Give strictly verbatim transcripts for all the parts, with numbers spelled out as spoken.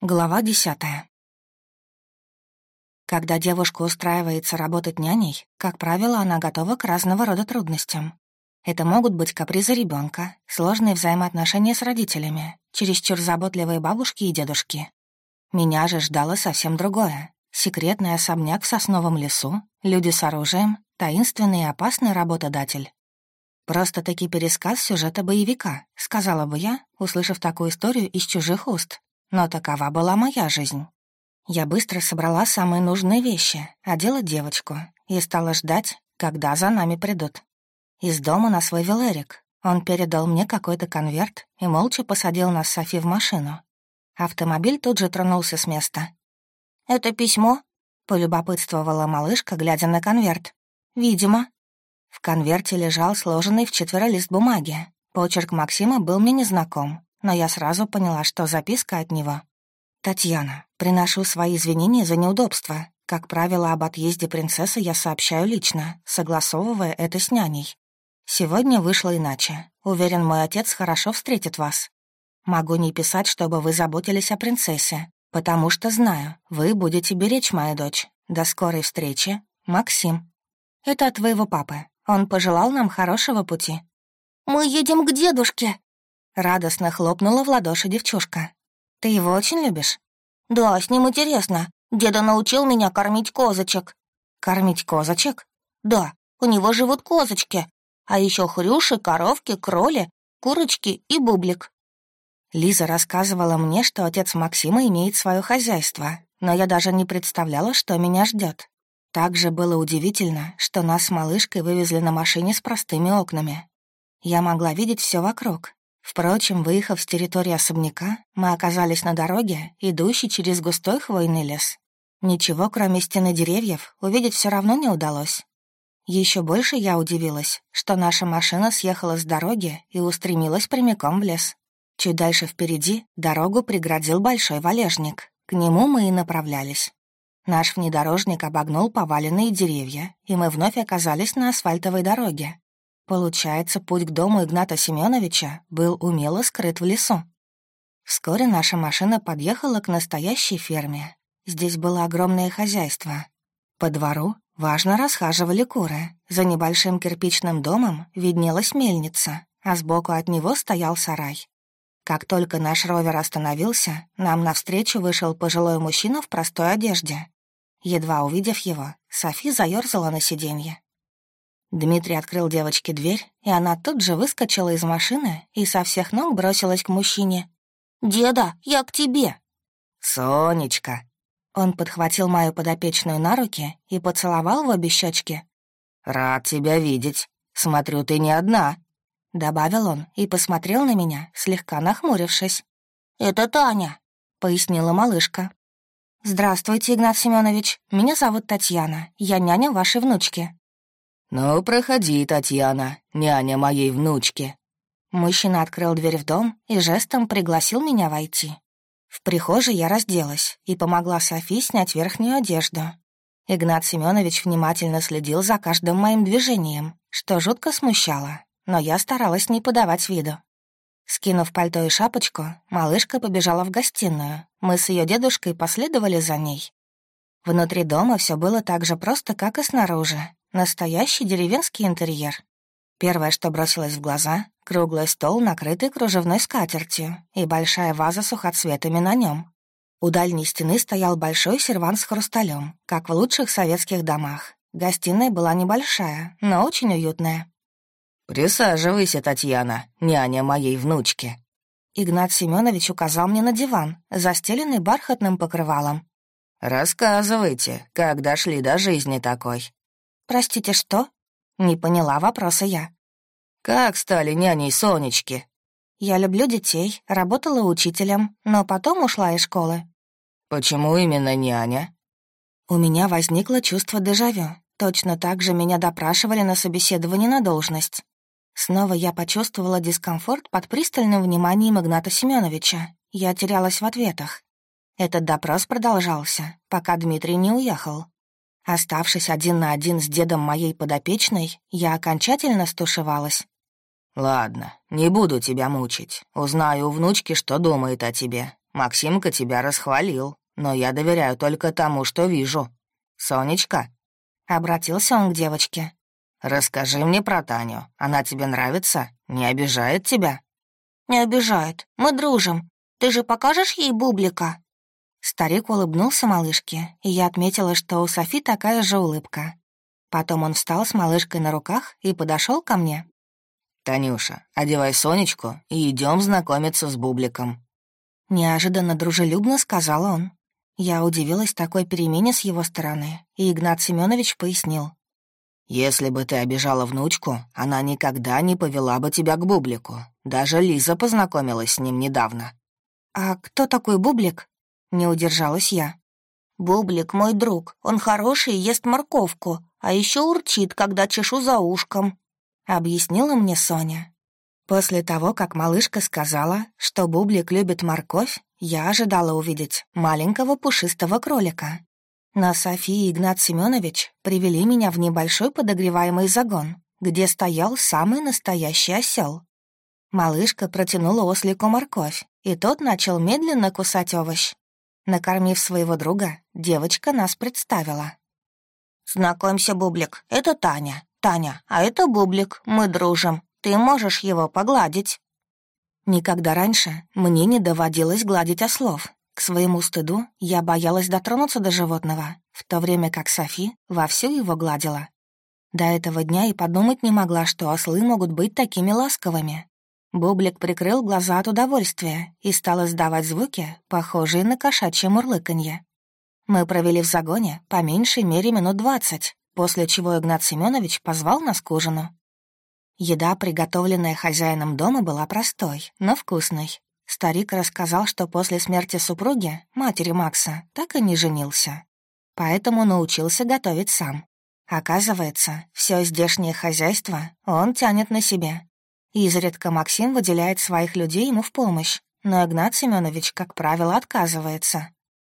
Глава десятая. Когда девушка устраивается работать няней, как правило, она готова к разного рода трудностям. Это могут быть капризы ребенка, сложные взаимоотношения с родителями, чересчур заботливые бабушки и дедушки. Меня же ждало совсем другое. Секретный особняк в сосновом лесу, люди с оружием, таинственный и опасный работодатель. Просто-таки пересказ сюжета боевика, сказала бы я, услышав такую историю из чужих уст. Но такова была моя жизнь. Я быстро собрала самые нужные вещи, одела девочку и стала ждать, когда за нами придут. Из дома нас вывел Эрик. Он передал мне какой-то конверт и молча посадил нас с Софи в машину. Автомобиль тут же тронулся с места. «Это письмо?» — полюбопытствовала малышка, глядя на конверт. «Видимо». В конверте лежал сложенный вчетверо лист бумаги. Почерк Максима был мне незнаком, но я сразу поняла, что записка от него. «Татьяна, приношу свои извинения за неудобства. Как правило, об отъезде принцессы я сообщаю лично, согласовывая это с няней. Сегодня вышло иначе. Уверен, мой отец хорошо встретит вас. Могу не писать, чтобы вы заботились о принцессе, потому что знаю, вы будете беречь мою дочь. До скорой встречи, Максим». «Это от твоего папы. Он пожелал нам хорошего пути». «Мы едем к дедушке!» Радостно хлопнула в ладоши девчушка. «Ты его очень любишь?» «Да, с ним интересно. Деда научил меня кормить козочек». «Кормить козочек?» «Да, у него живут козочки. А еще хрюши, коровки, кроли, курочки и бублик». Лиза рассказывала мне, что отец Максима имеет свое хозяйство, но я даже не представляла, что меня ждет. Также было удивительно, что нас с малышкой вывезли на машине с простыми окнами. Я могла видеть все вокруг. Впрочем, выехав с территории особняка, мы оказались на дороге, идущей через густой хвойный лес. Ничего, кроме стены деревьев, увидеть все равно не удалось. Еще больше я удивилась, что наша машина съехала с дороги и устремилась прямиком в лес. Чуть дальше впереди дорогу преградил большой валежник. К нему мы и направлялись. Наш внедорожник обогнул поваленные деревья, и мы вновь оказались на асфальтовой дороге. Получается, путь к дому Игната Семеновича был умело скрыт в лесу. Вскоре наша машина подъехала к настоящей ферме. Здесь было огромное хозяйство. По двору важно расхаживали куры. За небольшим кирпичным домом виднелась мельница, а сбоку от него стоял сарай. Как только наш ровер остановился, нам навстречу вышел пожилой мужчина в простой одежде. Едва увидев его, Софи заёрзала на сиденье. Дмитрий открыл девочке дверь, и она тут же выскочила из машины и со всех ног бросилась к мужчине. «Деда, я к тебе!» «Сонечка!» Он подхватил мою подопечную на руки и поцеловал в обе щечки. «Рад тебя видеть. Смотрю, ты не одна», — добавил он и посмотрел на меня, слегка нахмурившись. «Это Таня», — пояснила малышка. «Здравствуйте, Игнат Семенович. Меня зовут Татьяна. Я няня вашей внучки». «Ну, проходи, Татьяна, няня моей внучки». Мужчина открыл дверь в дом и жестом пригласил меня войти. В прихожей я разделась и помогла Софи снять верхнюю одежду. Игнат Семенович внимательно следил за каждым моим движением, что жутко смущало, но я старалась не подавать виду. Скинув пальто и шапочку, малышка побежала в гостиную. Мы с ее дедушкой последовали за ней. Внутри дома все было так же просто, как и снаружи. Настоящий деревенский интерьер. Первое, что бросилось в глаза — круглый стол, накрытый кружевной скатертью, и большая ваза с сухоцветами на нем. У дальней стены стоял большой сервант с хрусталем, как в лучших советских домах. Гостиная была небольшая, но очень уютная. «Присаживайся, Татьяна, няня моей внучки». Игнат Семенович указал мне на диван, застеленный бархатным покрывалом. «Рассказывайте, как дошли до жизни такой». «Простите, что?» — не поняла вопроса я. «Как стали няней Сонечки?» «Я люблю детей, работала учителем, но потом ушла из школы». «Почему именно няня?» У меня возникло чувство дежавю. Точно так же меня допрашивали на собеседовании на должность. Снова я почувствовала дискомфорт под пристальным вниманием Игната Семеновича. Я терялась в ответах. Этот допрос продолжался, пока Дмитрий не уехал. Оставшись один на один с дедом моей подопечной, я окончательно стушевалась. «Ладно, не буду тебя мучить. Узнаю у внучки, что думает о тебе. Максимка тебя расхвалил, но я доверяю только тому, что вижу. Сонечка?» Обратился он к девочке. «Расскажи мне про Таню. Она тебе нравится? Не обижает тебя?» «Не обижает. Мы дружим. Ты же покажешь ей бублика?» Старик улыбнулся малышке, и я отметила, что у Софи такая же улыбка. Потом он встал с малышкой на руках и подошел ко мне. «Танюша, одевай Сонечку и идем знакомиться с бубликом». Неожиданно дружелюбно сказал он. Я удивилась такой перемене с его стороны, и Игнат Семенович пояснил. «Если бы ты обижала внучку, она никогда не повела бы тебя к бублику. Даже Лиза познакомилась с ним недавно». «А кто такой бублик?» Не удержалась я. «Бублик мой друг, он хороший и ест морковку, а еще урчит, когда чешу за ушком», — объяснила мне Соня. После того, как малышка сказала, что бублик любит морковь, я ожидала увидеть маленького пушистого кролика. Но София и Игнат Семенович привели меня в небольшой подогреваемый загон, где стоял самый настоящий осел. Малышка протянула ослику морковь, и тот начал медленно кусать овощ. Накормив своего друга, девочка нас представила. «Знакомься, Бублик, это Таня. Таня, а это Бублик, мы дружим. Ты можешь его погладить». Никогда раньше мне не доводилось гладить ослов. К своему стыду я боялась дотронуться до животного, в то время как Софи вовсю его гладила. До этого дня и подумать не могла, что ослы могут быть такими ласковыми. Бублик прикрыл глаза от удовольствия и стал издавать звуки, похожие на кошачье мурлыканье. Мы провели в загоне по меньшей мере минут двадцать, после чего Игнат Семенович позвал нас к ужину. Еда, приготовленная хозяином дома, была простой, но вкусной. Старик рассказал, что после смерти супруги, матери Макса, так и не женился. Поэтому научился готовить сам. Оказывается, все здешнее хозяйство он тянет на себя. Изредка Максим выделяет своих людей ему в помощь, но Игнат Семенович, как правило, отказывается.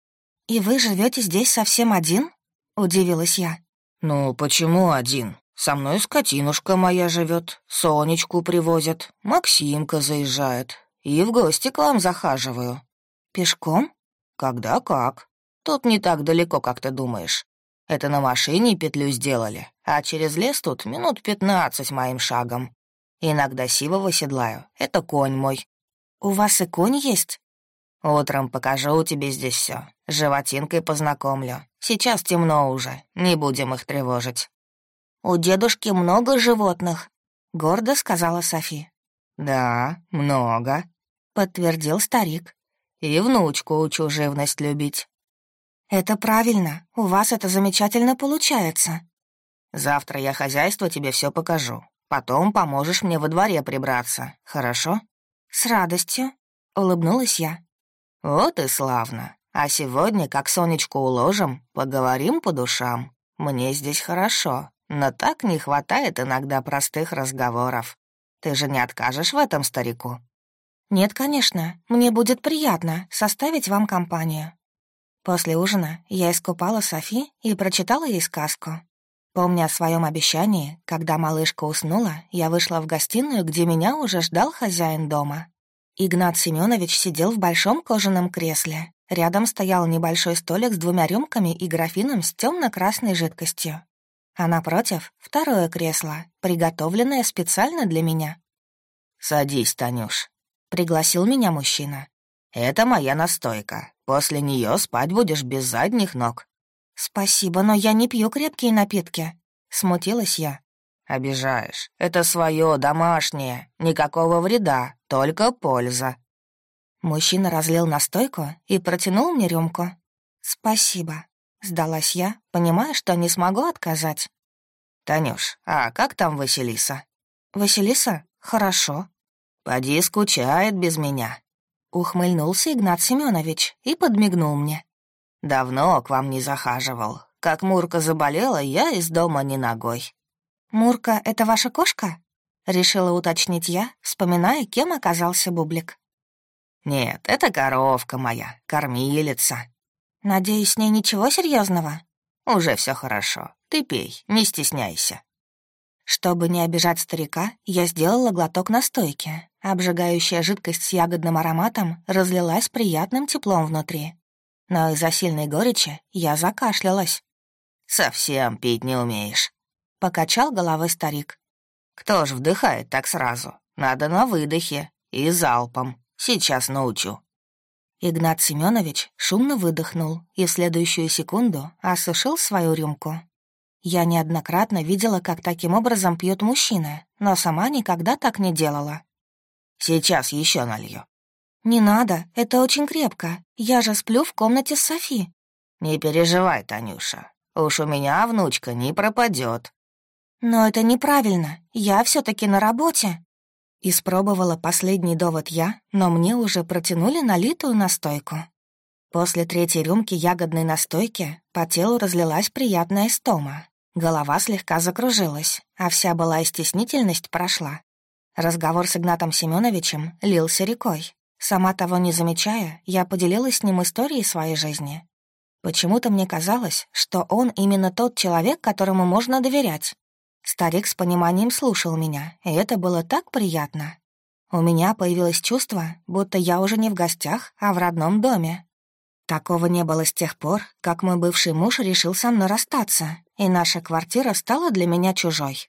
«И вы живете здесь совсем один?» — удивилась я. «Ну, почему один? Со мной скотинушка моя живет, Сонечку привозят, Максимка заезжает, и в гости к вам захаживаю». «Пешком?» «Когда как. Тут не так далеко, как ты думаешь. Это на машине петлю сделали, а через лес тут минут пятнадцать моим шагом. Иногда сивого седлаю, это конь мой». «У вас и конь есть?» «Утром покажу тебе здесь все, с животинкой познакомлю. Сейчас темно уже, не будем их тревожить». «У дедушки много животных», — гордо сказала Софи. «Да, много», — подтвердил старик. «И внучку учу живность любить». «Это правильно, у вас это замечательно получается». «Завтра я хозяйство тебе все покажу. Потом поможешь мне во дворе прибраться, хорошо?» «С радостью», — улыбнулась я. «Вот и славно. А сегодня, как Сонечку уложим, поговорим по душам. Мне здесь хорошо, но так не хватает иногда простых разговоров. Ты же не откажешь в этом старику?» «Нет, конечно. Мне будет приятно составить вам компанию». После ужина я искупала Софи и прочитала ей сказку. Помня о своем обещании, когда малышка уснула, я вышла в гостиную, где меня уже ждал хозяин дома. Игнат Семенович сидел в большом кожаном кресле. Рядом стоял небольшой столик с двумя рюмками и графином с темно-красной жидкостью. А напротив — второе кресло, приготовленное специально для меня. «Садись, Танюш», — пригласил меня мужчина. «Это моя настойка. После нее спать будешь без задних ног». «Спасибо, но я не пью крепкие напитки», — смутилась я. «Обижаешь. Это свое, домашнее. Никакого вреда, только польза». Мужчина разлил настойку и протянул мне рюмку. «Спасибо», — сдалась я, понимая, что не смогу отказать. «Танюш, а как там Василиса?» «Василиса? Хорошо». «Поди скучает без меня», — ухмыльнулся Игнат Семенович и подмигнул мне. «Давно к вам не захаживал. Как Мурка заболела, я из дома не ногой». «Мурка — это ваша кошка?» — решила уточнить я, вспоминая, кем оказался Бублик. «Нет, это коровка моя, кормилица». «Надеюсь, с ней ничего серьезного? «Уже все хорошо. Ты пей, не стесняйся». Чтобы не обижать старика, я сделала глоток настойки. Обжигающая жидкость с ягодным ароматом разлилась приятным теплом внутри. Но из-за сильной горечи я закашлялась. «Совсем пить не умеешь», — покачал головой старик. «Кто ж вдыхает так сразу? Надо на выдохе и залпом. Сейчас научу». Игнат Семенович шумно выдохнул и в следующую секунду осушил свою рюмку. Я неоднократно видела, как таким образом пьют мужчины, но сама никогда так не делала. «Сейчас еще налью». «Не надо, это очень крепко. Я же сплю в комнате с Софи». «Не переживай, Танюша. Уж у меня внучка не пропадет. «Но это неправильно. Я все таки на работе». Испробовала последний довод я, но мне уже протянули налитую настойку. После третьей рюмки ягодной настойки по телу разлилась приятная истома. Голова слегка закружилась, а вся былая стеснительность прошла. Разговор с Игнатом Семеновичем лился рекой. Сама того не замечая, я поделилась с ним историей своей жизни. Почему-то мне казалось, что он именно тот человек, которому можно доверять. Старик с пониманием слушал меня, и это было так приятно. У меня появилось чувство, будто я уже не в гостях, а в родном доме. Такого не было с тех пор, как мой бывший муж решил со мной расстаться, и наша квартира стала для меня чужой.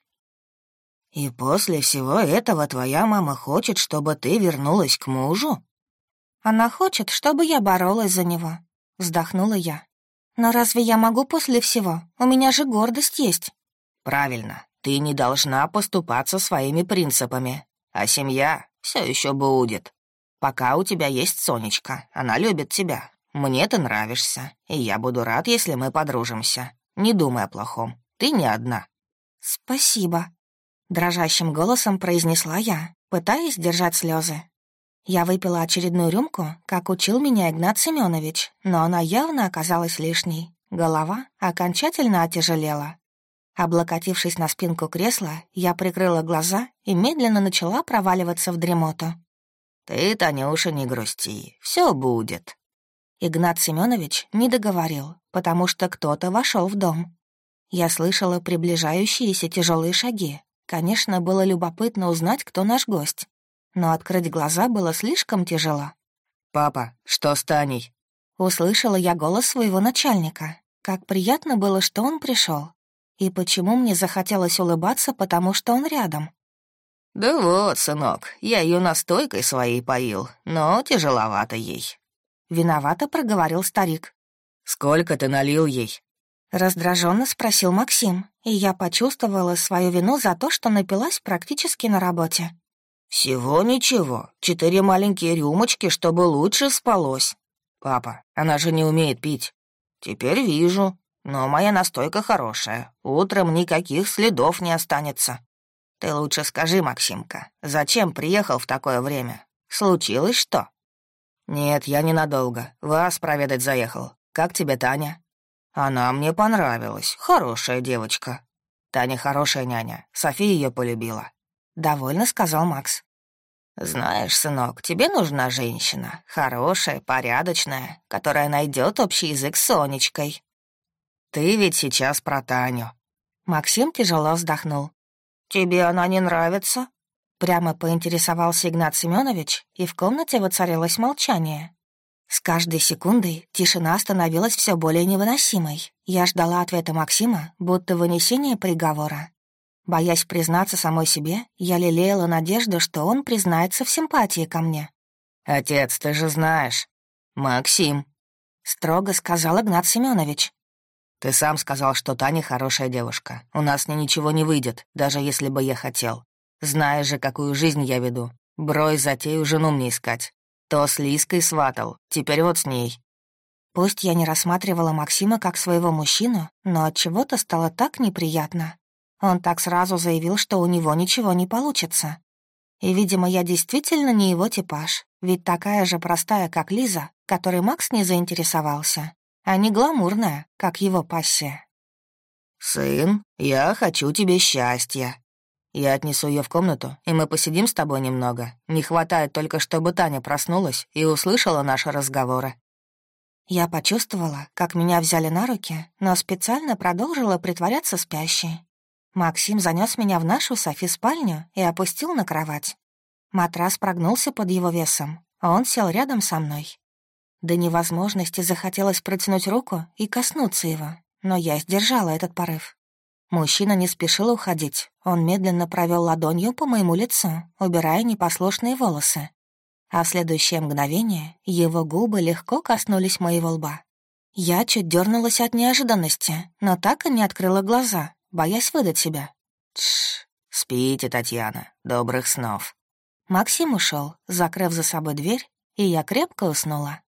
«И после всего этого твоя мама хочет, чтобы ты вернулась к мужу?» «Она хочет, чтобы я боролась за него», — вздохнула я. «Но разве я могу после всего? У меня же гордость есть». «Правильно, ты не должна поступаться своими принципами, а семья все еще будет. Пока у тебя есть Сонечка, она любит тебя. Мне ты нравишься, и я буду рад, если мы подружимся. Не думай о плохом, ты не одна». «Спасибо», — дрожащим голосом произнесла я, пытаясь сдержать слезы. Я выпила очередную рюмку, как учил меня Игнат Семенович, но она явно оказалась лишней. Голова окончательно отяжелела. Облокотившись на спинку кресла, я прикрыла глаза и медленно начала проваливаться в дремоту. «Ты, Танюша, не грусти, все будет». Игнат Семенович не договорил, потому что кто-то вошел в дом. Я слышала приближающиеся тяжелые шаги. Конечно, было любопытно узнать, кто наш гость. Но открыть глаза было слишком тяжело. «Папа, что с Таней?» Услышала я голос своего начальника. Как приятно было, что он пришел. И почему мне захотелось улыбаться, потому что он рядом? «Да вот, сынок, я ее настойкой своей поил, но тяжеловато ей». Виновато проговорил старик. «Сколько ты налил ей?» Раздраженно спросил Максим, и я почувствовала свою вину за то, что напилась практически на работе. «Всего ничего, четыре маленькие рюмочки, чтобы лучше спалось. Папа, она же не умеет пить. Теперь вижу, но моя настойка хорошая, утром никаких следов не останется. Ты лучше скажи, Максимка, зачем приехал в такое время? Случилось что?» «Нет, я ненадолго. Вас проведать заехал. Как тебе Таня?» «Она мне понравилась. Хорошая девочка». «Таня хорошая няня. София ее полюбила», — довольно сказал Макс. «Знаешь, сынок, тебе нужна женщина. Хорошая, порядочная, которая найдет общий язык с Сонечкой». «Ты ведь сейчас про Таню». Максим тяжело вздохнул. «Тебе она не нравится?» Прямо поинтересовался Игнат Семенович, и в комнате воцарилось молчание. С каждой секундой тишина становилась все более невыносимой. Я ждала ответа Максима, будто вынесения приговора. Боясь признаться самой себе, я лелеяла надежду, что он признается в симпатии ко мне. «Отец, ты же знаешь. Максим», — строго сказал Игнат Семенович. «Ты сам сказал, что Таня хорошая девушка. У нас с ней ничего не выйдет, даже если бы я хотел. Знаешь же, какую жизнь я веду. Брось затею жену мне искать. То с Лиской сватал, теперь вот с ней». Пусть я не рассматривала Максима как своего мужчину, но от чего-то стало так неприятно. Он так сразу заявил, что у него ничего не получится. И, видимо, я действительно не его типаж, ведь такая же простая, как Лиза, которой Макс не заинтересовался, а не гламурная, как его пассия. «Сын, я хочу тебе счастья. Я отнесу ее в комнату, и мы посидим с тобой немного. Не хватает только, чтобы Таня проснулась и услышала наши разговоры». Я почувствовала, как меня взяли на руки, но специально продолжила притворяться спящей. Максим занес меня в нашу Софи спальню и опустил на кровать. Матрас прогнулся под его весом, а он сел рядом со мной. До невозможности захотелось протянуть руку и коснуться его, но я сдержала этот порыв. Мужчина не спешил уходить, он медленно провел ладонью по моему лицу, убирая непослушные волосы. А в следующее мгновение его губы легко коснулись моего лба. Я чуть дернулась от неожиданности, но так и не открыла глаза, боясь выдать себя. Тш, спите, Татьяна, добрых снов. Максим ушел, закрыв за собой дверь, и я крепко уснула.